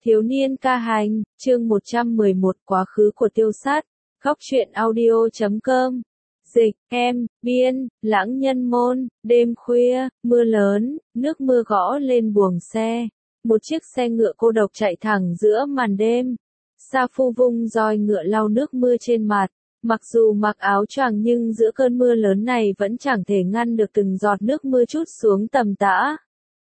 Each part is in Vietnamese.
Thiếu niên ca hành, chương 111 quá khứ của tiêu sát, góc truyện audio.com. Dịch, em, biên, lãng nhân môn, đêm khuya, mưa lớn, nước mưa gõ lên buồng xe. Một chiếc xe ngựa cô độc chạy thẳng giữa màn đêm. Sa Phu vung roi ngựa lau nước mưa trên mặt. Mặc dù mặc áo choàng nhưng giữa cơn mưa lớn này vẫn chẳng thể ngăn được từng giọt nước mưa trút xuống tầm tã.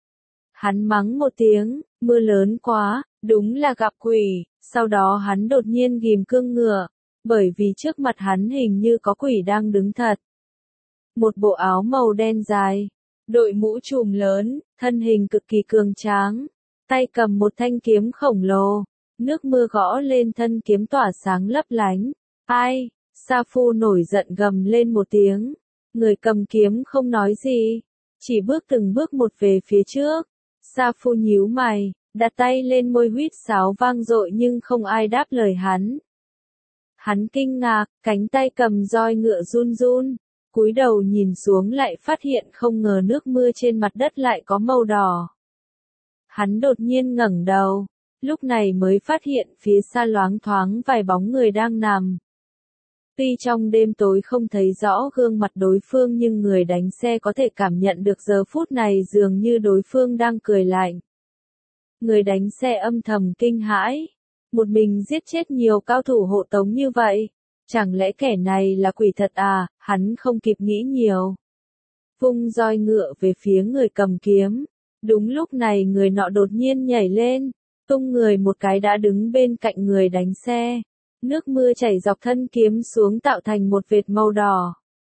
Hắn mắng một tiếng, mưa lớn quá, đúng là gặp quỷ, sau đó hắn đột nhiên ghim cương ngựa, bởi vì trước mặt hắn hình như có quỷ đang đứng thật. Một bộ áo màu đen dài, đội mũ trùm lớn, thân hình cực kỳ cường tráng, tay cầm một thanh kiếm khổng lồ, nước mưa gõ lên thân kiếm tỏa sáng lấp lánh. Ai? Sa Phu nổi giận gầm lên một tiếng, người cầm kiếm không nói gì, chỉ bước từng bước một về phía trước. Sa Phu nhíu mày, đặt tay lên môi huýt sáo vang dội nhưng không ai đáp lời hắn. Hắn kinh ngạc, cánh tay cầm roi ngựa run run, cúi đầu nhìn xuống lại phát hiện không ngờ nước mưa trên mặt đất lại có màu đỏ. Hắn đột nhiên ngẩng đầu, lúc này mới phát hiện phía xa loáng thoáng vài bóng người đang nằm. Tuy trong đêm tối không thấy rõ gương mặt đối phương nhưng người đánh xe có thể cảm nhận được giờ phút này dường như đối phương đang cười lạnh. Người đánh xe âm thầm kinh hãi. Một mình giết chết nhiều cao thủ hộ tống như vậy. Chẳng lẽ kẻ này là quỷ thật à? Hắn không kịp nghĩ nhiều. Vung roi ngựa về phía người cầm kiếm. Đúng lúc này người nọ đột nhiên nhảy lên. Tung người một cái đã đứng bên cạnh người đánh xe. Nước mưa chảy dọc thân kiếm xuống tạo thành một vệt màu đỏ.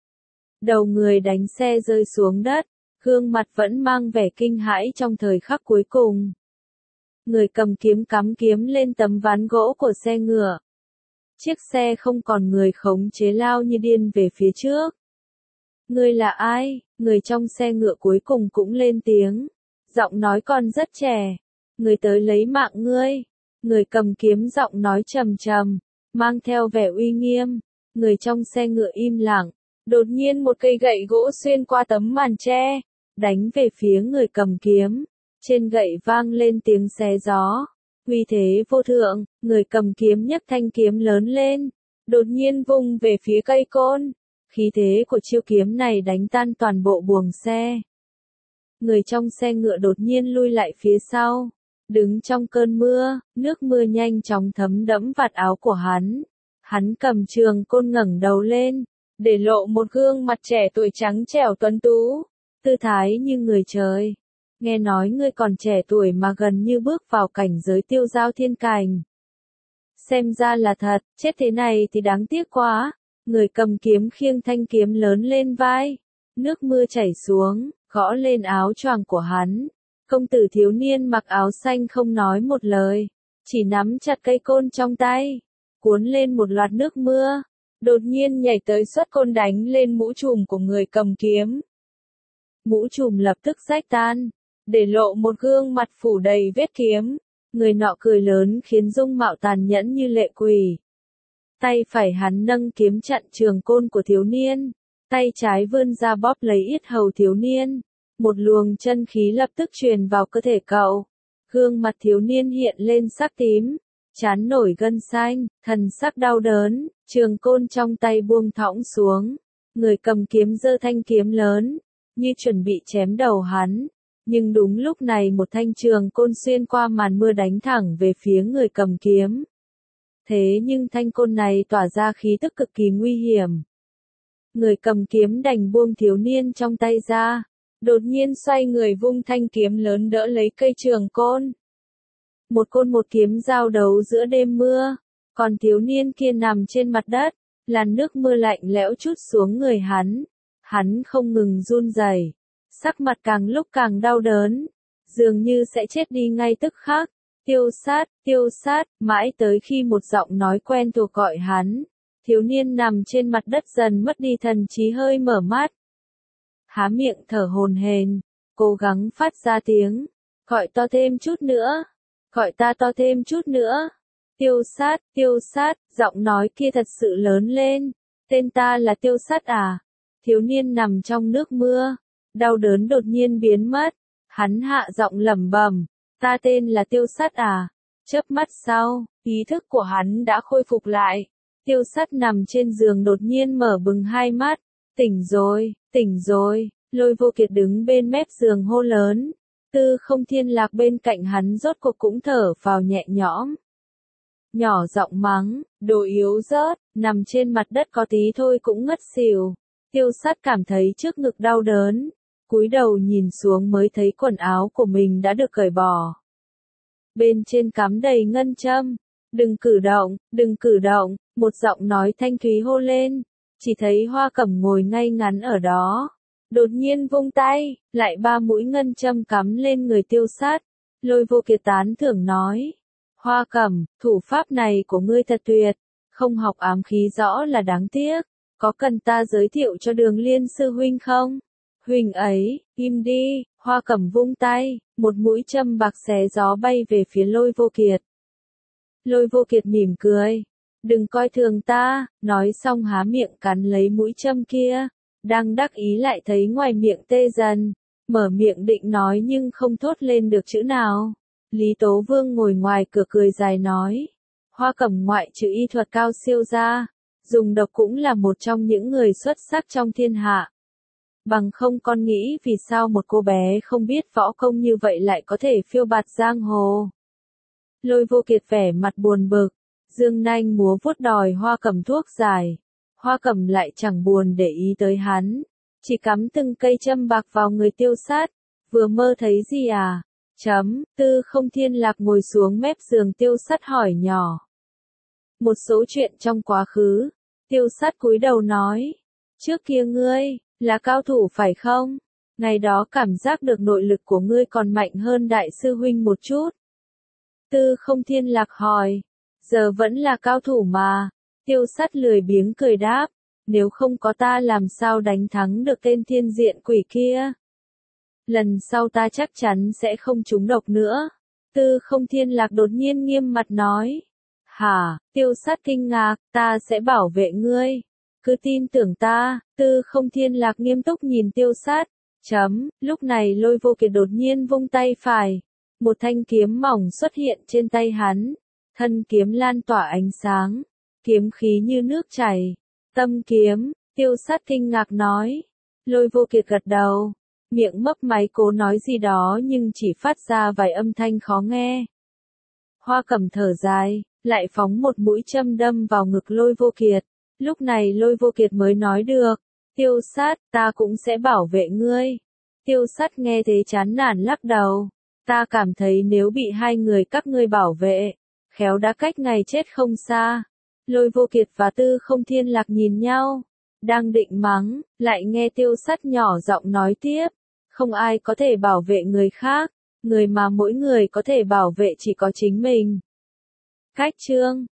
Đầu người đánh xe rơi xuống đất, gương mặt vẫn mang vẻ kinh hãi trong thời khắc cuối cùng. Người cầm kiếm cắm kiếm lên tấm ván gỗ của xe ngựa. Chiếc xe không còn người khống chế lao như điên về phía trước. Ngươi là ai? Người trong xe ngựa cuối cùng cũng lên tiếng. Giọng nói còn rất trẻ. Người tới lấy mạng ngươi. Người cầm kiếm giọng nói trầm trầm, mang theo vẻ uy nghiêm. Người trong xe ngựa im lặng. Đột nhiên một cây gậy gỗ xuyên qua tấm màn tre, đánh về phía người cầm kiếm. Trên gậy vang lên tiếng xé gió. Uy thế vô thượng, người cầm kiếm nhấc thanh kiếm lớn lên, đột nhiên vung về phía cây côn. Khí thế của chiêu kiếm này đánh tan toàn bộ buồng xe. Người trong xe ngựa đột nhiên lui lại phía sau. Đứng trong cơn mưa, nước mưa nhanh chóng thấm đẫm vạt áo của hắn. Hắn cầm trường côn ngẩng đầu lên, để lộ một gương mặt trẻ tuổi trắng trẻo tuấn tú, tư thái như người trời. Nghe nói ngươi còn trẻ tuổi mà gần như bước vào cảnh giới tiêu giao thiên cảnh. Xem ra là thật, chết thế này thì đáng tiếc quá. Người cầm kiếm khiêng thanh kiếm lớn lên vai. Nước mưa chảy xuống, gõ lên áo choàng của hắn. Công tử thiếu niên mặc áo xanh không nói một lời, chỉ nắm chặt cây côn trong tay, cuốn lên một loạt nước mưa, đột nhiên nhảy tới xuất côn đánh lên mũ trùm của người cầm kiếm. Mũ trùm lập tức rách tan, để lộ một gương mặt phủ đầy vết kiếm. Người nọ cười lớn khiến dung mạo tàn nhẫn như lệ quỷ. Tay phải hắn nâng kiếm chặn trường côn của thiếu niên, tay trái vươn ra bóp lấy yết hầu thiếu niên. Một luồng chân khí lập tức truyền vào cơ thể cậu. Gương mặt thiếu niên hiện lên sắc tím, trán nổi gân xanh, thần sắc đau đớn, trường côn trong tay buông thõng xuống. Người cầm kiếm giơ thanh kiếm lớn, như chuẩn bị chém đầu hắn. Nhưng đúng lúc này một thanh trường côn xuyên qua màn mưa đánh thẳng về phía người cầm kiếm. Thế nhưng thanh côn này tỏa ra khí tức cực kỳ nguy hiểm. Người cầm kiếm đành buông thiếu niên trong tay ra. Đột nhiên xoay người vung thanh kiếm lớn đỡ lấy cây trường côn. Một côn một kiếm giao đấu giữa đêm mưa, còn thiếu niên kia nằm trên mặt đất, làn nước mưa lạnh lẽo trút xuống người hắn. Hắn không ngừng run rẩy, sắc mặt càng lúc càng đau đớn, dường như sẽ chết đi ngay tức khắc. Tiêu sát, mãi tới khi một giọng nói quen thuộc gọi hắn. Thiếu niên nằm trên mặt đất dần mất đi thần trí hơi mở mắt. Há miệng thở hổn hển, cố gắng phát ra tiếng, gọi to thêm chút nữa, gọi ta to thêm chút nữa. Tiêu sát, giọng nói kia thật sự lớn lên, tên ta là Tiêu Sát à? Thiếu niên nằm trong nước mưa, đau đớn đột nhiên biến mất, hắn hạ giọng lẩm bẩm, ta tên là Tiêu Sát à? Chớp mắt sau, ý thức của hắn đã khôi phục lại. Tiêu Sắt nằm trên giường đột nhiên mở bừng hai mắt. Tỉnh rồi, tỉnh rồi. Lôi Vô Kiệt đứng bên mép giường hô lớn. Tư Không Thiên Lạc bên cạnh hắn rốt cuộc cũng thở phào nhẹ nhõm. Nhỏ giọng mắng, đồ yếu rớt, nằm trên mặt đất có tí thôi cũng ngất xỉu. Tiêu Sắt cảm thấy trước ngực đau đớn, cúi đầu nhìn xuống mới thấy quần áo của mình đã được cởi bỏ. Bên trên cắm đầy ngân châm. Đừng cử động, một giọng nói thanh thúy hô lên. Chỉ thấy Hoa Cẩm ngồi ngay ngắn ở đó. Đột nhiên vung tay, lại 3 mũi ngân châm cắm lên người Tiêu Sắt. Lôi Vô Kiệt tán thưởng nói. Hoa Cẩm, thủ pháp này của ngươi thật tuyệt, không học ám khí rõ là đáng tiếc, có cần ta giới thiệu cho Đường Liên sư huynh không? Huynh ấy, im đi, Hoa Cẩm vung tay, một mũi châm bạc xé gió bay về phía Lôi Vô Kiệt. Lôi Vô Kiệt mỉm cười, đừng coi thường ta, nói xong há miệng cắn lấy mũi châm kia, đang đắc ý lại thấy ngoài miệng tê dần, mở miệng định nói nhưng không thốt lên được chữ nào. Lý Tố Vương ngồi ngoài cửa cười dài nói, Hoa Cẩm ngoại trừ y thuật cao siêu ra, dùng độc cũng là một trong những người xuất sắc trong thiên hạ. Bằng không con nghĩ vì sao một cô bé không biết võ công như vậy lại có thể phiêu bạt giang hồ. Lôi Vô Kiệt vẻ mặt buồn bực, dương nanh múa vuốt đòi Hoa Cẩm thuốc giải. Hoa Cẩm lại chẳng buồn để ý tới hắn, chỉ cắm từng cây châm bạc vào người Tiêu Sắt. Vừa mơ thấy gì à? Tư Không Thiên Lạc ngồi xuống mép giường Tiêu Sắt hỏi nhỏ. Một số chuyện trong quá khứ. Tiêu Sắt cúi đầu nói. Trước kia ngươi, là cao thủ phải không? Ngày đó cảm giác được nội lực của ngươi còn mạnh hơn đại sư huynh một chút. Tư Không Thiên Lạc hỏi. Giờ vẫn là cao thủ mà. Tiêu Sắt lười biếng cười đáp. Nếu không có ta làm sao đánh thắng được tên thiên diện quỷ kia? Lần sau ta chắc chắn sẽ không trúng độc nữa. Tư Không Thiên Lạc đột nhiên nghiêm mặt nói. Hả? Tiêu Sắt kinh ngạc, ta sẽ bảo vệ ngươi. Cứ tin tưởng ta. Tư Không Thiên Lạc nghiêm túc nhìn Tiêu Sắt. Lúc này Lôi Vô Kiệt đột nhiên vung tay phải. Một thanh kiếm mỏng xuất hiện trên tay hắn. Thân kiếm lan tỏa ánh sáng. Kiếm khí như nước chảy. Tâm kiếm. Tiêu Sắt kinh ngạc nói. Lôi Vô Kiệt gật đầu. Miệng mấp máy cố nói gì đó nhưng chỉ phát ra vài âm thanh khó nghe. Hoa Cẩm thở dài, lại phóng một mũi châm đâm vào ngực Lôi Vô Kiệt. Lúc này Lôi Vô Kiệt mới nói được. Tiêu Sắt, ta cũng sẽ bảo vệ ngươi. Tiêu Sắt nghe thế chán nản lắc đầu. Ta cảm thấy nếu bị hai người các ngươi bảo vệ, khéo đã cách ngày chết không xa. Lôi Vô Kiệt và Tư Không Thiên Lạc nhìn nhau. Đang định mắng, lại nghe Tiêu Sắt nhỏ giọng nói tiếp. Không ai có thể bảo vệ người khác, người mà mỗi người có thể bảo vệ chỉ có chính mình. Cách chương